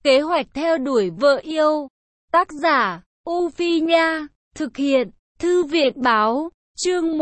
Kế hoạch theo đuổi vợ yêu. Tác giả, U Phi Nha. Thực hiện, Thư viện Báo. Chương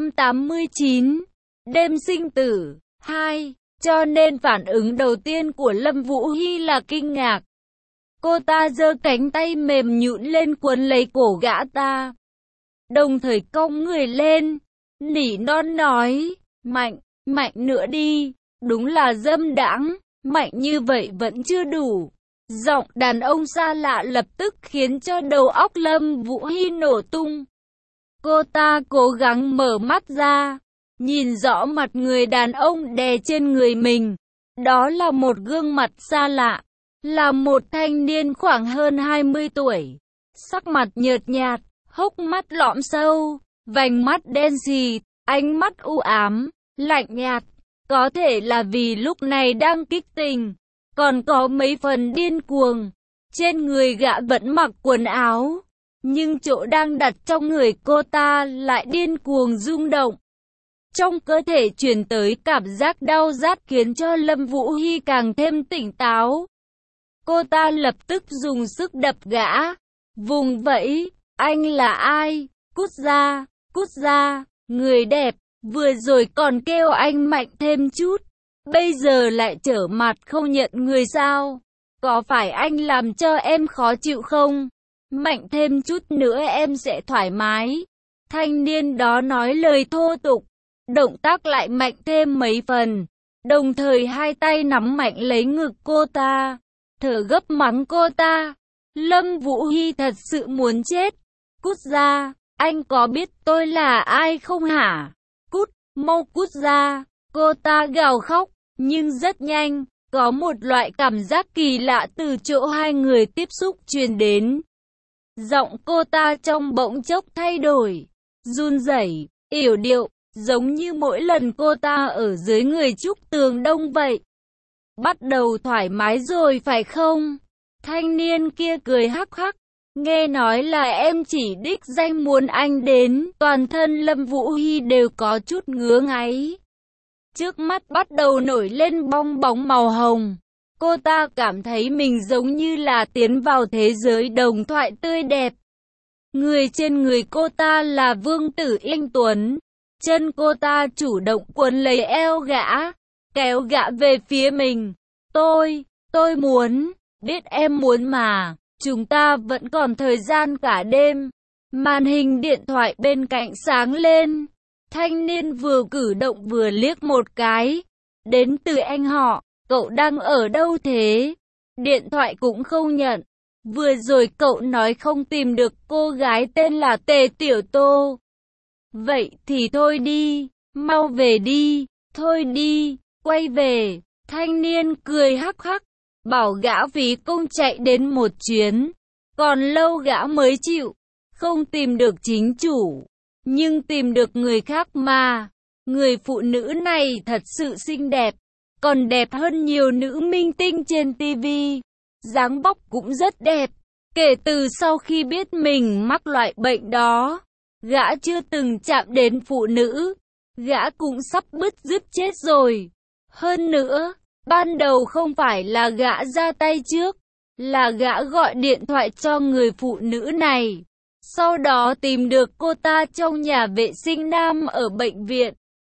189. Đêm sinh tử. 2. Cho nên phản ứng đầu tiên của Lâm Vũ Hi là kinh ngạc. Cô ta giơ cánh tay mềm nhũn lên quấn lấy cổ gã ta, đồng thời cong người lên, nỉ non nói, mạnh, mạnh nữa đi. Đúng là dâm đãng, mạnh như vậy vẫn chưa đủ. Giọng đàn ông xa lạ lập tức khiến cho đầu óc Lâm Vũ Hi nổ tung. Cô ta cố gắng mở mắt ra, nhìn rõ mặt người đàn ông đè trên người mình. Đó là một gương mặt xa lạ, là một thanh niên khoảng hơn 20 tuổi. Sắc mặt nhợt nhạt, hốc mắt lõm sâu, vành mắt đen sì, ánh mắt u ám, lạnh nhạt. Có thể là vì lúc này đang kích tình, còn có mấy phần điên cuồng. Trên người gã vẫn mặc quần áo, nhưng chỗ đang đặt trong người cô ta lại điên cuồng rung động. Trong cơ thể truyền tới cảm giác đau rát khiến cho Lâm Vũ Hi càng thêm tỉnh táo. Cô ta lập tức dùng sức đập gã, vùng vẫy, anh là ai? Cút ra, người đẹp, vừa rồi còn kêu anh mạnh thêm chút, bây giờ lại trở mặt không nhận người sao? Có phải anh làm cho em khó chịu không? Mạnh thêm chút nữa em sẽ thoải mái. Thanh niên đó nói lời thô tục, động tác lại mạnh thêm mấy phần, đồng thời hai tay nắm mạnh lấy ngực cô ta, thở gấp mắng cô ta. Lâm Vũ Hi thật sự muốn chết. Cút ra, anh có biết tôi là ai không hả? Cút, mau cút ra. Cô ta gào khóc, nhưng rất nhanh, có một loại cảm giác kỳ lạ từ chỗ hai người tiếp xúc truyền đến. Giọng cô ta trong bỗng chốc thay đổi, run rẩy, yểu điệu, giống như mỗi lần cô ta ở dưới người Trúc Tường Đông vậy. Bắt đầu thoải mái rồi phải không? Thanh niên kia cười hắc hắc. Nghe nói là em chỉ đích danh muốn anh đến. Toàn thân Lâm Vũ Hi đều có chút ngứa ngáy. Trước mắt bắt đầu nổi lên bong bóng màu hồng. Cô ta cảm thấy mình giống như là tiến vào thế giới đồng thoại tươi đẹp. Người trên người cô ta là Vương Tử Anh Tuấn. Chân cô ta chủ động quấn lấy eo gã, kéo gã về phía mình. Tôi muốn, biết em muốn mà, chúng ta vẫn còn thời gian cả đêm. Màn hình điện thoại bên cạnh sáng lên. Thanh niên vừa cử động vừa liếc một cái. Đến từ anh họ, cậu đang ở đâu thế? Điện thoại cũng không nhận. Vừa rồi cậu nói không tìm được cô gái tên là Tề Tiểu Tô. Vậy thì thôi đi, mau về đi, thôi đi, quay về. Thanh niên cười hắc hắc, bảo gã phí công chạy đến một chuyến. Còn lâu gã mới chịu, không tìm được chính chủ, nhưng tìm được người khác mà. Người phụ nữ này thật sự xinh đẹp, còn đẹp hơn nhiều nữ minh tinh trên TV. Dáng vóc cũng rất đẹp. Kể từ sau khi biết mình mắc loại bệnh đó, gã chưa từng chạm đến phụ nữ. Gã cũng sắp bứt rứt chết rồi. Hơn nữa, ban đầu không phải là gã ra tay trước, là gã gọi điện thoại cho người phụ nữ này. Sau đó tìm được cô ta trong nhà vệ sinh nam ở bệnh viện.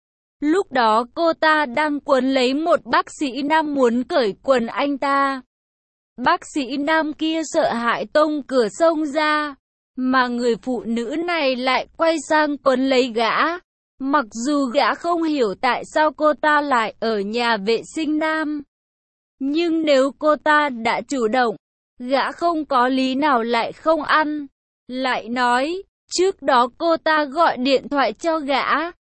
Lúc đó cô ta đang quấn lấy một bác sĩ nam muốn cởi quần anh ta. Bác sĩ nam kia sợ hãi tông cửa xông ra, mà người phụ nữ này lại quay sang quấn lấy gã. Mặc dù gã không hiểu tại sao cô ta lại ở nhà vệ sinh nam, nhưng nếu cô ta đã chủ động, gã không có lý nào lại không ăn. Lại nói, trước đó cô ta gọi điện thoại cho gã,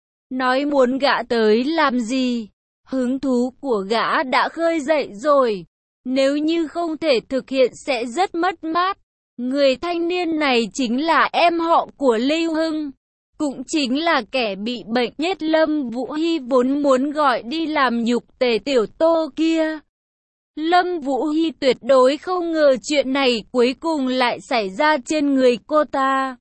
nói muốn gã tới làm gì. Hứng thú của gã đã khơi dậy rồi, nếu như không thể thực hiện sẽ rất mất mát. Người thanh niên này chính là em họ của Lưu Hưng, cũng chính là kẻ bị bệnh nhất Lâm Vũ Hi vốn muốn gọi đi làm nhục Tề Tiểu Tô kia. Lâm Vũ Hi tuyệt đối không ngờ chuyện này cuối cùng lại xảy ra trên người cô ta.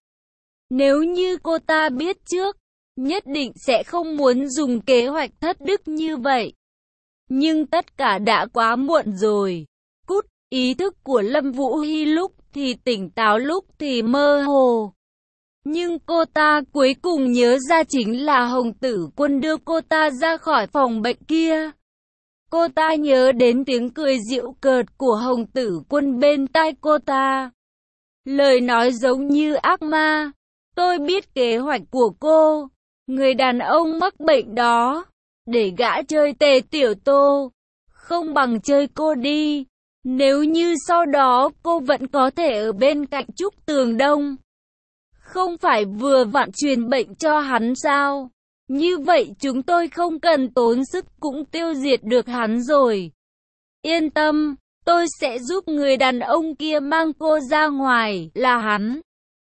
Nếu như cô ta biết trước, nhất định sẽ không muốn dùng kế hoạch thất đức như vậy. Nhưng tất cả đã quá muộn rồi. Cút, Ý thức của Lâm Vũ Hy lúc thì tỉnh táo lúc thì mơ hồ. Nhưng cô ta cuối cùng nhớ ra chính là Hồng Tử Quân đưa cô ta ra khỏi phòng bệnh kia. Cô ta nhớ đến tiếng cười giễu cợt của Hồng Tử Quân bên tai cô ta. Lời nói giống như ác ma. Tôi biết kế hoạch của cô. Người đàn ông mắc bệnh đó. Để gã chơi Tề Tiểu Tô. Không bằng chơi cô đi. Nếu như sau đó cô vẫn có thể ở bên cạnh Trúc Tường Đông. Không phải vừa vặn truyền bệnh cho hắn sao? Như vậy chúng tôi không cần tốn sức cũng tiêu diệt được hắn rồi. Yên tâm, tôi sẽ giúp người đàn ông kia mang cô ra ngoài, là hắn.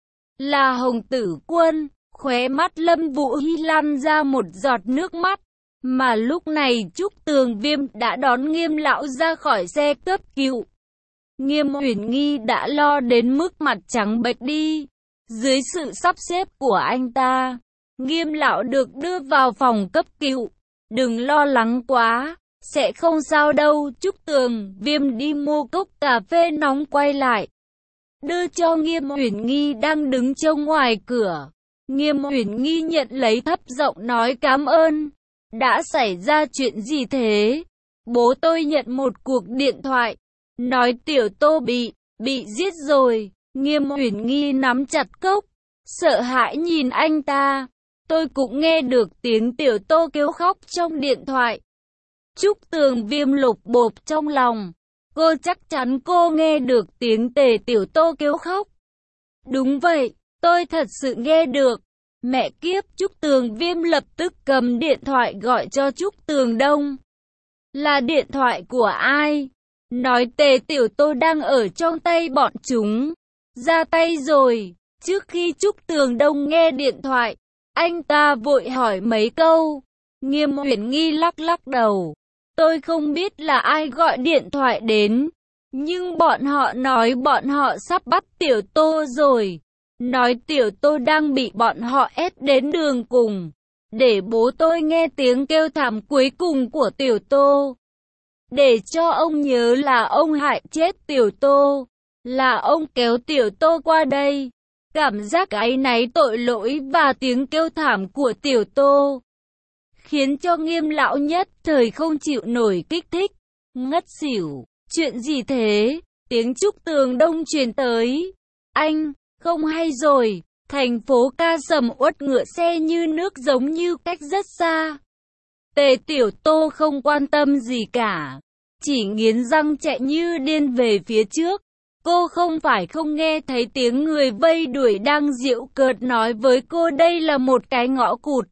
Là Hồng Tử Quân, khóe mắt Lâm Vũ Hy lăn ra một giọt nước mắt. Mà lúc này Trúc Tường Viêm đã đón Nghiêm lão ra khỏi xe cấp cứu. Nghiêm Uyển Nghi đã lo đến mức mặt trắng bệch đi. Dưới sự sắp xếp của anh ta, Nghiêm lão được đưa vào phòng cấp cứu. Đừng lo lắng quá, sẽ không sao đâu. Trúc Tường Viêm đi mua cốc cà phê nóng quay lại, đưa cho Nghiêm Uyển Nghi đang đứng trông ngoài cửa. Nghiêm Uyển Nghi nhận lấy thấp giọng nói cảm ơn. Đã xảy ra chuyện gì thế? Bố tôi nhận một cuộc điện thoại, nói Tiểu Tô bị giết rồi. Nghiêm Uyển Nghi nắm chặt cốc, sợ hãi nhìn anh ta. Tôi cũng nghe được tiếng Tiểu Tô kêu khóc trong điện thoại. Trúc Tường Viêm lục bộp trong lòng. Cô chắc chắn cô nghe được tiếng Tề Tiểu Tô kêu khóc. Đúng vậy, tôi thật sự nghe được. Mẹ kiếp, Trúc Tường Viêm lập tức cầm điện thoại gọi cho Trúc Tường Đông. Là điện thoại của ai? Nói Tề Tiểu Tô đang ở trong tay bọn chúng. Ra tay rồi. Trước khi Trúc Tường Đông nghe điện thoại, anh ta vội hỏi mấy câu. Nghiêm Uyển Nghi lắc lắc đầu. Tôi không biết là ai gọi điện thoại đến. Nhưng bọn họ nói bọn họ sắp bắt Tiểu Tô rồi. Nói Tiểu Tô đang bị bọn họ ép đến đường cùng. Để bố tôi nghe tiếng kêu thảm cuối cùng của Tiểu Tô. Để cho ông nhớ là ông hại chết Tiểu Tô. Là ông kéo Tiểu Tô qua đây. Cảm giác áy náy tội lỗi và tiếng kêu thảm của Tiểu Tô khiến cho Nghiêm lão nhất thời không chịu nổi kích thích. Ngất xỉu. Chuyện gì thế? Tiếng Trúc Tường Đông truyền tới. Anh, không hay rồi. Thành phố ca sầm uất ngựa xe như nước giống như cách rất xa. Tề Tiểu Tô không quan tâm gì cả. Chỉ nghiến răng chạy như điên về phía trước. Cô không phải không nghe thấy tiếng người vây đuổi đang giễu cợt nói với cô đây là một cái ngõ cụt.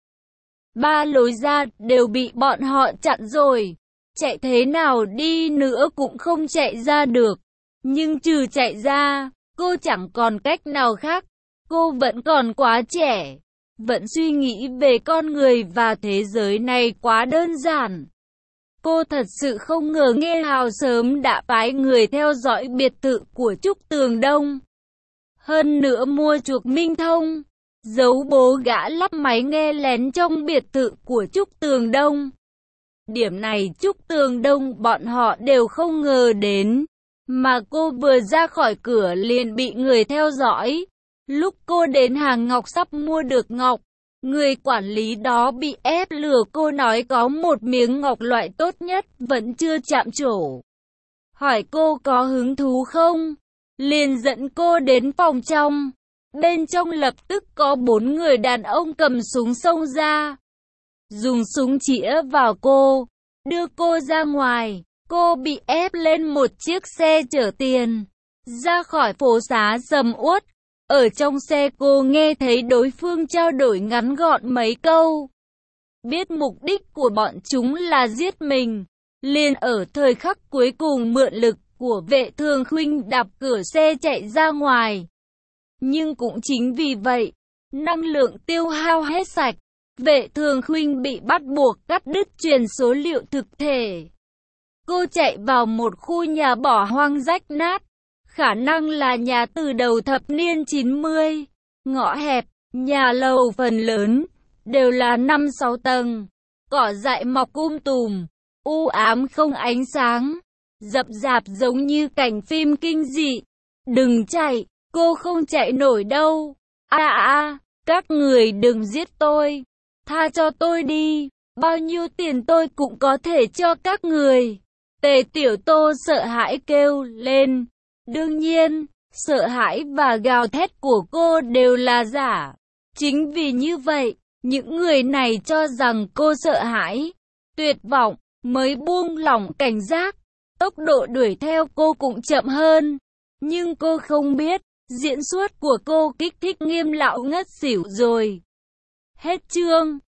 3 lối ra đều bị bọn họ chặn rồi. Chạy thế nào đi nữa cũng không chạy ra được. Nhưng trừ chạy ra, cô chẳng còn cách nào khác. Cô vẫn còn quá trẻ. Vẫn suy nghĩ về con người và thế giới này quá đơn giản. Cô thật sự không ngờ Nghe Hào sớm đã phái người theo dõi biệt thự của Trúc Tường Đông. Hơn nữa mua chuộc Minh Thông, giấu bố gã lắp máy nghe lén trong biệt thự của Trúc Tường Đông. Điểm này Trúc Tường Đông bọn họ đều không ngờ đến. Mà cô vừa ra khỏi cửa liền bị người theo dõi. Lúc cô đến hàng ngọc sắp mua được ngọc, người quản lý đó bị ép lừa cô nói có một miếng ngọc loại tốt nhất vẫn chưa chạm trổ. Hỏi cô có hứng thú không? Liền dẫn cô đến phòng trong. Bên trong lập tức có 4 người đàn ông cầm súng xông ra. Dùng súng chĩa vào cô, đưa cô ra ngoài. Cô bị ép lên một chiếc xe chở tiền, ra khỏi phố xá sầm uất. Ở trong xe cô nghe thấy đối phương trao đổi ngắn gọn mấy câu. Biết mục đích của bọn chúng là giết mình, liền ở thời khắc cuối cùng mượn lực của Vệ Thường Khuynh đạp cửa xe chạy ra ngoài. Nhưng cũng chính vì vậy, năng lượng tiêu hao hết sạch, Vệ Thường Khuynh bị bắt buộc cắt đứt truyền số liệu thực thể. Cô chạy vào một khu nhà bỏ hoang rách nát. Khả năng là nhà từ đầu thập niên 90, ngõ hẹp, nhà lầu phần lớn, đều là 5-6 tầng, cỏ dại mọc tùm, u ám không ánh sáng. rậm rạp giống như cảnh phim kinh dị. Đừng chạy, cô không chạy nổi đâu. Các người đừng giết tôi. Tha cho tôi đi. Bao nhiêu tiền tôi cũng có thể cho các người. Tề Tiểu Tô sợ hãi kêu lên. Đương nhiên, sợ hãi và gào thét của cô đều là giả. Chính vì như vậy, những người này cho rằng cô sợ hãi, tuyệt vọng, mới buông lỏng cảnh giác. Tốc độ đuổi theo cô cũng chậm hơn. Nhưng cô không biết, diễn xuất của cô kích thích Nghiêm lão ngất xỉu rồi. Hết chương.